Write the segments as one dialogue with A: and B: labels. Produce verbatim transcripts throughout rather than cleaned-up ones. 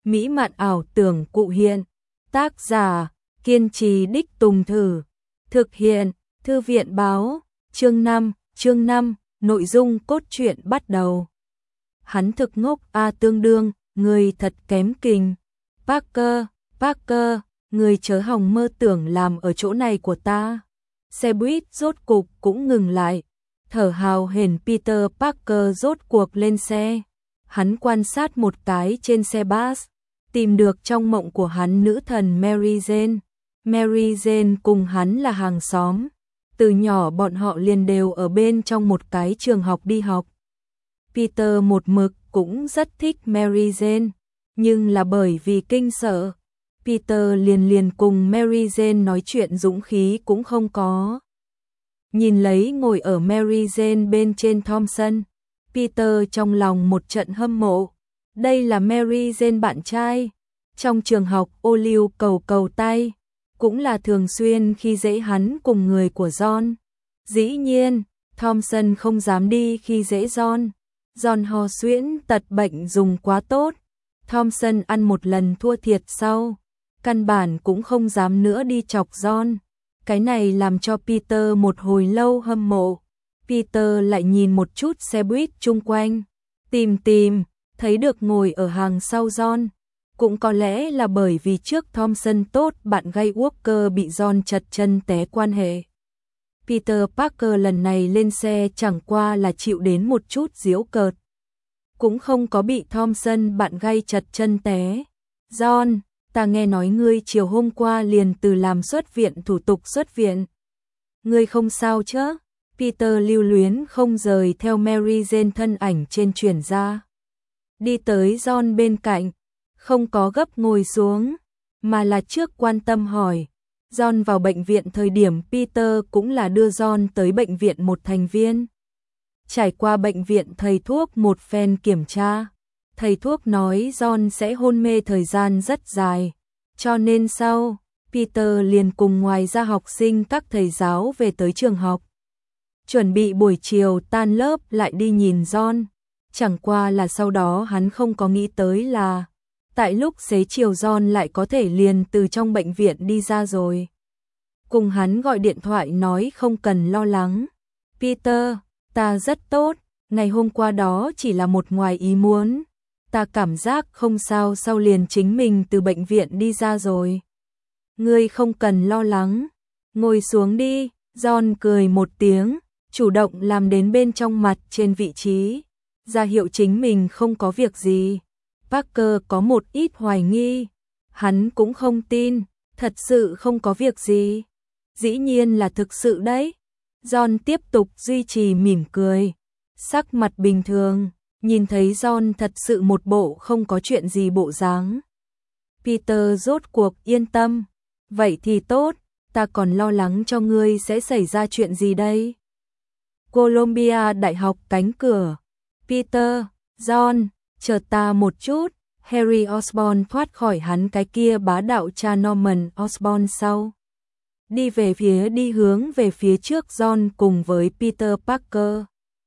A: mỹ mạn ảo tưởng cụ hiện. Tác giả, kiên trì đích tùng thử. Thực hiện, Thư viện báo, chương năm, chương năm, nội dung cốt truyện bắt đầu. Hắn thực ngốc a tương đương, người thật kém kình. Parker, Parker, người chớ hòng mơ tưởng làm ở chỗ này của ta. Xe buýt rốt cục cũng ngừng lại. Thở hào hển Peter Parker rốt cuộc lên xe. Hắn quan sát một cái trên xe bus, tìm được trong mộng của hắn nữ thần Mary Jane. Mary Jane cùng hắn là hàng xóm. Từ nhỏ bọn họ liền đều ở bên trong một cái trường học đi học. Peter một mực cũng rất thích Mary Jane, nhưng là bởi vì kinh sợ, Peter liền liền cùng Mary Jane nói chuyện dũng khí cũng không có. Nhìn lấy ngồi ở Mary Jane bên trên Thompson, Peter trong lòng một trận hâm mộ. Đây là Mary Jane bạn trai. Trong trường học ô liu cầu cầu tay, cũng là thường xuyên khi dễ hắn cùng người của John. Dĩ nhiên, Thompson không dám đi khi dễ John. John ho suyễn tật bệnh dùng quá tốt. Thompson ăn một lần thua thiệt sau, căn bản cũng không dám nữa đi chọc John. Cái này làm cho Peter một hồi lâu hâm mộ. Peter lại nhìn một chút xe buýt chung quanh, tìm tìm, thấy được ngồi ở hàng sau John. Cũng có lẽ là bởi vì trước Thompson tốt bạn gay Walker bị John chật chân té quan hệ. Peter Parker lần này lên xe chẳng qua là chịu đến một chút giễu cợt. Cũng không có bị Thompson bạn gay chật chân té. John, ta nghe nói ngươi chiều hôm qua liền từ làm xuất viện thủ tục xuất viện. Ngươi không sao chứ? Peter lưu luyến không rời theo Mary Jane thân ảnh trên chuyển ra. Đi tới John bên cạnh, không có gấp ngồi xuống, mà là trước quan tâm hỏi. John vào bệnh viện thời điểm Peter cũng là đưa John tới bệnh viện một thành viên. Trải qua bệnh viện thầy thuốc một phen kiểm tra, thầy thuốc nói John sẽ hôn mê thời gian rất dài, cho nên sau, Peter liền cùng ngoài ra học sinh các thầy giáo về tới trường học. Chuẩn bị buổi chiều tan lớp lại đi nhìn John, chẳng qua là sau đó hắn không có nghĩ tới là tại lúc xế chiều John lại có thể liền từ trong bệnh viện đi ra rồi. Cùng hắn gọi điện thoại nói không cần lo lắng. Peter, ta rất tốt, ngày hôm qua đó chỉ là một ngoài ý muốn. Ta cảm giác không sao sau liền chính mình từ bệnh viện đi ra rồi. Ngươi không cần lo lắng, ngồi xuống đi. John cười một tiếng, chủ động làm đến bên trong mặt trên vị trí, ra hiệu chính mình không có việc gì. Parker có một ít hoài nghi, hắn cũng không tin, thật sự không có việc gì. Dĩ nhiên là thực sự đấy. John tiếp tục duy trì mỉm cười, sắc mặt bình thường, nhìn thấy John thật sự một bộ không có chuyện gì bộ dáng. Peter rốt cuộc yên tâm, vậy thì tốt, ta còn lo lắng cho ngươi sẽ xảy ra chuyện gì đây. Columbia Đại học cánh cửa. Peter, John, chờ ta một chút. Harry Osborn thoát khỏi hắn cái kia bá đạo cha Norman Osborn sau. Đi về phía đi hướng về phía trước John cùng với Peter Parker.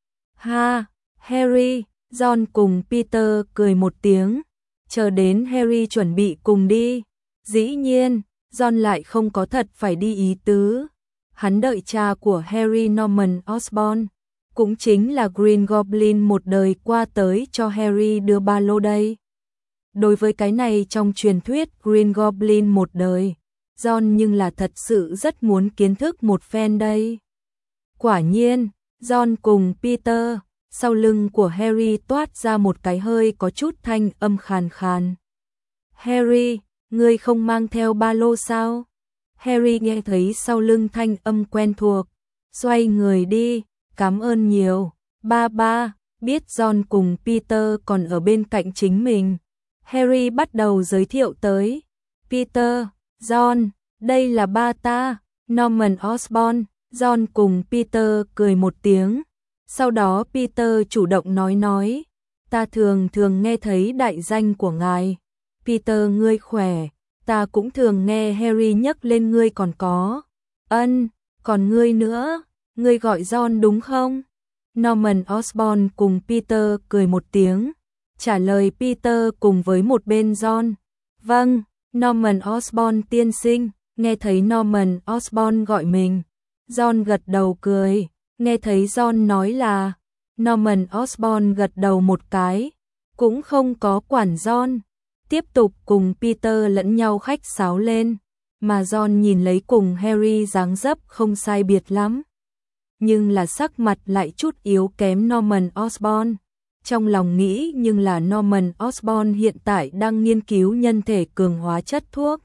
A: Ha, Harry, John cùng Peter cười một tiếng, chờ đến Harry chuẩn bị cùng đi. Dĩ nhiên, John lại không có thật phải đi ý tứ. Hắn đợi cha của Harry Norman Osborn, cũng chính là Green Goblin một đời qua tới cho Harry đưa ba lô đây. Đối với cái này trong truyền thuyết Green Goblin một đời, John nhưng là thật sự rất muốn kiến thức một phen đây. Quả nhiên, John cùng Peter, sau lưng của Harry toát ra một cái hơi có chút thanh âm khàn khàn. Harry, ngươi không mang theo ba lô sao? Harry nghe thấy sau lưng thanh âm quen thuộc, xoay người đi, cảm ơn nhiều, ba ba. Biết John cùng Peter còn ở bên cạnh chính mình, Harry bắt đầu giới thiệu tới. Peter, John, đây là ba ta, Norman Osborn. John cùng Peter cười một tiếng, sau đó Peter chủ động nói nói, ta thường thường nghe thấy đại danh của ngài. Peter ngươi khỏe, ta cũng thường nghe Harry nhắc lên ngươi còn có. Ân, còn ngươi nữa, ngươi gọi John đúng không? Norman Osborn cùng Peter cười một tiếng, trả lời Peter cùng với một bên John. Vâng, Norman Osborn tiên sinh, nghe thấy Norman Osborn gọi mình. John gật đầu cười, nghe thấy John nói là, Norman Osborn gật đầu một cái, cũng không có quản John, tiếp tục cùng Peter lẫn nhau khách sáo lên, mà John nhìn lấy cùng Harry dáng dấp không sai biệt lắm. Nhưng là sắc mặt lại chút yếu kém Norman Osborn. Trong lòng nghĩ nhưng là Norman Osborn hiện tại đang nghiên cứu nhân thể cường hóa chất thuốc.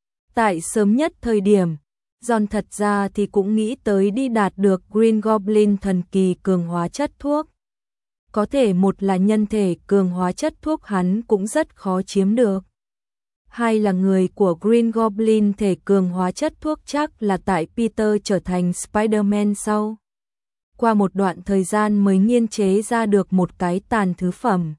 A: Tại sớm nhất thời điểm, John thật ra thì cũng nghĩ tới đi đạt được Green Goblin thần kỳ cường hóa chất thuốc. Có thể một là nhân thể cường hóa chất thuốc hắn cũng rất khó chiếm được. Hai là người của Green Goblin thể cường hóa chất thuốc chắc là tại Peter trở thành Spider-Man sau. Qua một đoạn thời gian mới nghiên chế ra được một cái tàn thứ phẩm.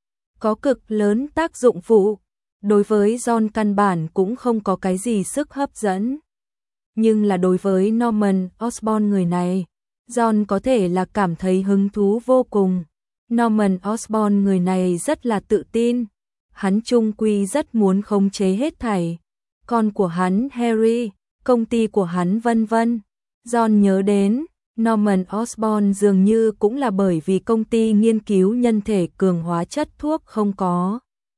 A: Có cực lớn tác dụng phụ, đối với John căn bản cũng không có cái gì sức hấp dẫn. Nhưng là đối với Norman Osborn người này, John có thể là cảm thấy hứng thú vô cùng. Norman Osborn người này rất là tự tin, hắn chung quy rất muốn khống chế hết thảy. Con của hắn Harry, công ty của hắn vân vân. John nhớ đến, Norman Osborn dường như cũng là bởi vì công ty nghiên cứu nhân thể cường hóa chất thuốc không có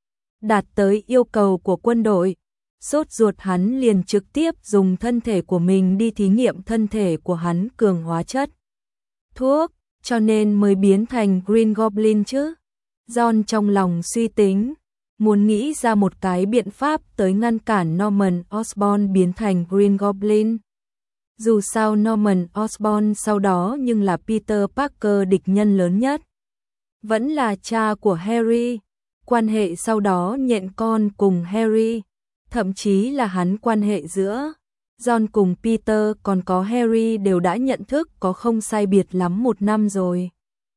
A: đạt tới yêu cầu của quân đội. Sốt ruột hắn liền trực tiếp dùng thân thể của mình đi thí nghiệm thân thể của hắn cường hóa chất thuốc, cho nên mới biến thành Green Goblin chứ. John trong lòng suy tính, muốn nghĩ ra một cái biện pháp tới ngăn cản Norman Osborn biến thành Green Goblin. Dù sao Norman Osborn sau đó nhưng là Peter Parker địch nhân lớn nhất. Vẫn là cha của Harry, quan hệ sau đó nhện con cùng Harry, thậm chí là hắn quan hệ giữa John cùng Peter còn có Harry đều đã nhận thức có không sai biệt lắm một năm rồi.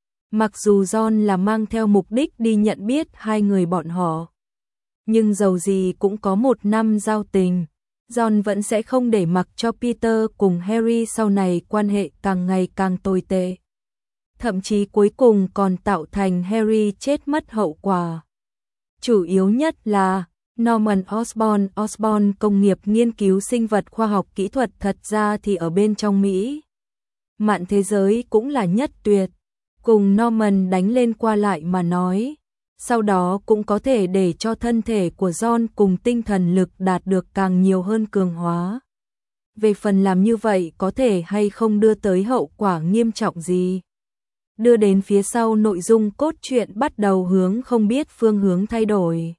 A: Mặc dù John là mang theo mục đích đi nhận biết hai người bọn họ, nhưng dầu gì cũng có một năm giao tình. John vẫn sẽ không để mặc cho Peter cùng Harry sau này quan hệ càng ngày càng tồi tệ. Thậm chí cuối cùng còn tạo thành Harry chết mất hậu quả. Chủ yếu nhất là Norman Osborn Osborn công nghiệp nghiên cứu sinh vật khoa học kỹ thuật thật ra thì ở bên trong Mỹ. Mạn thế giới cũng là nhất tuyệt. Cùng Norman đánh lên qua lại mà nói. Sau đó cũng có thể để cho thân thể của John cùng tinh thần lực đạt được càng nhiều hơn cường hóa. Về phần làm như vậy có thể hay không đưa tới hậu quả nghiêm trọng gì. Đưa đến phía sau nội dung cốt truyện bắt đầu hướng không biết phương hướng thay đổi.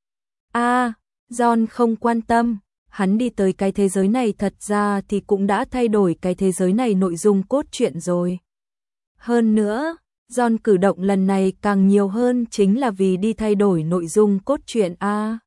A: A, à, John không quan tâm, hắn đi tới cái thế giới này thật ra thì cũng đã thay đổi cái thế giới này nội dung cốt truyện rồi. Hơn nữa, John cử động lần này càng nhiều hơn chính là vì đi thay đổi nội dung cốt truyện a. À,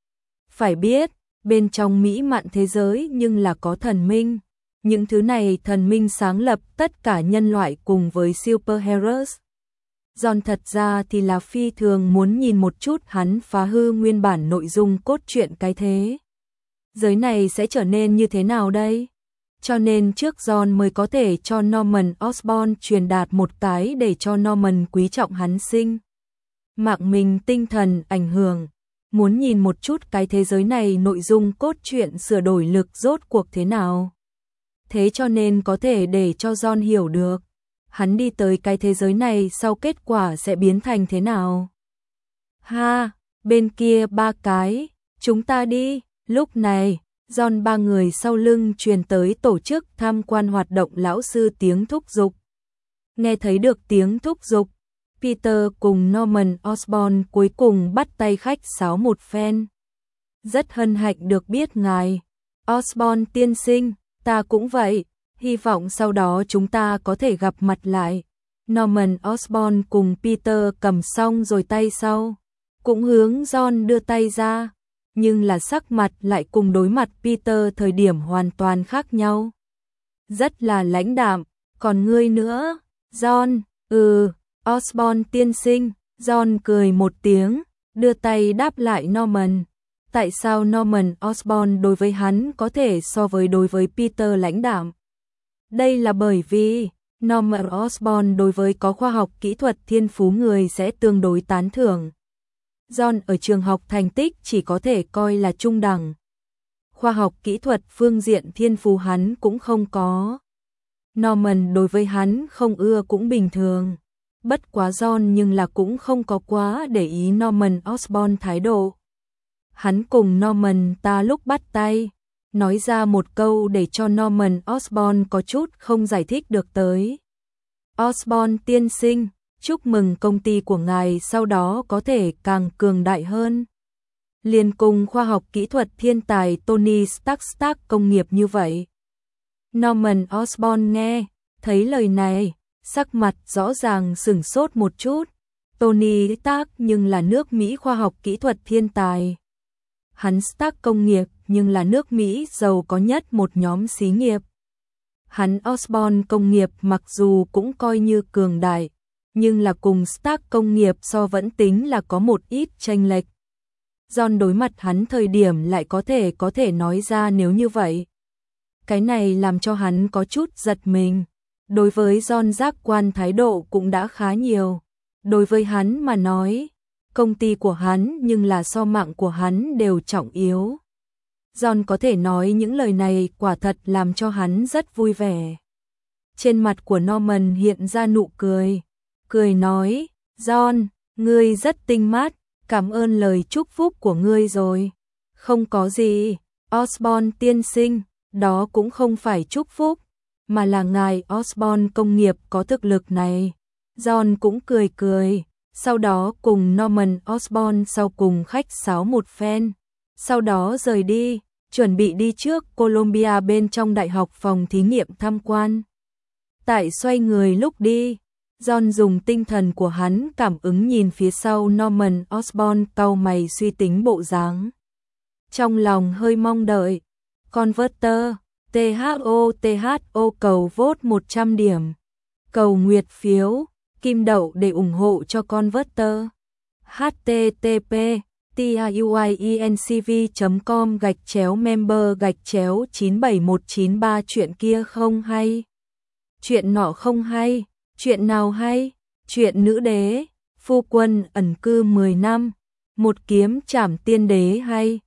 A: phải biết, bên trong mỹ mạn thế giới nhưng là có thần minh. Những thứ này thần minh sáng lập tất cả nhân loại cùng với superheroes. John thật ra thì là phi thường muốn nhìn một chút hắn phá hư nguyên bản nội dung cốt truyện cái thế. Giới này sẽ trở nên như thế nào đây? Cho nên trước John mới có thể cho Norman Osborn truyền đạt một cái để cho Norman quý trọng hắn sinh. Mạng mình tinh thần ảnh hưởng. Muốn nhìn một chút cái thế giới này nội dung cốt truyện sửa đổi lực rốt cuộc thế nào. Thế cho nên có thể để cho John hiểu được. Hắn đi tới cái thế giới này sau kết quả sẽ biến thành thế nào. Ha, bên kia ba cái, chúng ta đi. Lúc này, John ba người sau lưng truyền tới tổ chức tham quan hoạt động lão sư tiếng thúc giục. Nghe thấy được tiếng thúc giục, Peter cùng Norman Osborn cuối cùng bắt tay khách sáo một phen. Rất hân hạnh được biết ngài. Osborn tiên sinh, ta cũng vậy. Hy vọng sau đó chúng ta có thể gặp mặt lại. Norman Osborn cùng Peter cầm xong rồi tay sau. Cũng hướng John đưa tay ra. Nhưng là sắc mặt lại cùng đối mặt Peter thời điểm hoàn toàn khác nhau. Rất là lãnh đạm. Còn ngươi nữa? John, ừ, Osborn tiên sinh. John cười một tiếng, đưa tay đáp lại Norman. Tại sao Norman Osborn đối với hắn có thể so với đối với Peter lãnh đạm? Đây là bởi vì Norman Osborn đối với có khoa học kỹ thuật thiên phú người sẽ tương đối tán thưởng, John ở trường học thành tích chỉ có thể coi là trung đẳng. Khoa học kỹ thuật phương diện thiên phú hắn cũng không có. Norman đối với hắn không ưa cũng bình thường. Bất quá John nhưng là cũng không có quá để ý Norman Osborn thái độ. Hắn cùng Norman ta lúc bắt tay, nói ra một câu để cho Norman Osborn có chút không giải thích được tới. Osborn tiên sinh, chúc mừng công ty của ngài sau đó có thể càng cường đại hơn. Liên cùng khoa học kỹ thuật thiên tài Tony Stark Stark công nghiệp như vậy. Norman Osborn nghe, thấy lời này, sắc mặt rõ ràng sửng sốt một chút. Tony Stark nhưng là nước Mỹ khoa học kỹ thuật thiên tài. Hắn Stark công nghiệp nhưng là nước Mỹ giàu có nhất một nhóm xí nghiệp. Hắn Osborn công nghiệp mặc dù cũng coi như cường đại, nhưng là cùng Stark công nghiệp so vẫn tính là có một ít chênh lệch. John đối mặt hắn thời điểm lại có thể có thể nói ra nếu như vậy. Cái này làm cho hắn có chút giật mình. Đối với John giác quan thái độ cũng đã khá nhiều. Đối với hắn mà nói, công ty của hắn nhưng là so mạng của hắn đều trọng yếu. John có thể nói những lời này quả thật làm cho hắn rất vui vẻ. Trên mặt của Norman hiện ra nụ cười. Cười nói, John, ngươi rất tinh mắt, cảm ơn lời chúc phúc của ngươi rồi. Không có gì, Osborn tiên sinh, đó cũng không phải chúc phúc, mà là ngài Osborn công nghiệp có thực lực này. John cũng cười cười, sau đó cùng Norman Osborn sau cùng khách sáo một phen, sau đó rời đi, chuẩn bị đi trước Columbia bên trong đại học phòng thí nghiệm tham quan. Tại xoay người lúc đi, John dùng tinh thần của hắn cảm ứng nhìn phía sau Norman Osborn cau mày suy tính bộ dáng. Trong lòng hơi mong đợi, Converter, tê hát o tê hát o cầu vote một trăm điểm, cầu nguyệt phiếu, kim đậu để ủng hộ cho Converter. hát tê tê pê tiuiencv chấm com gạch chéo member gạch chéo chín bảy một chín ba chuyện kia không hay. Chuyện nọ không hay, chuyện nào hay? Chuyện nữ đế, phu quân ẩn cư mười năm, một kiếm trảm tiên đế hay.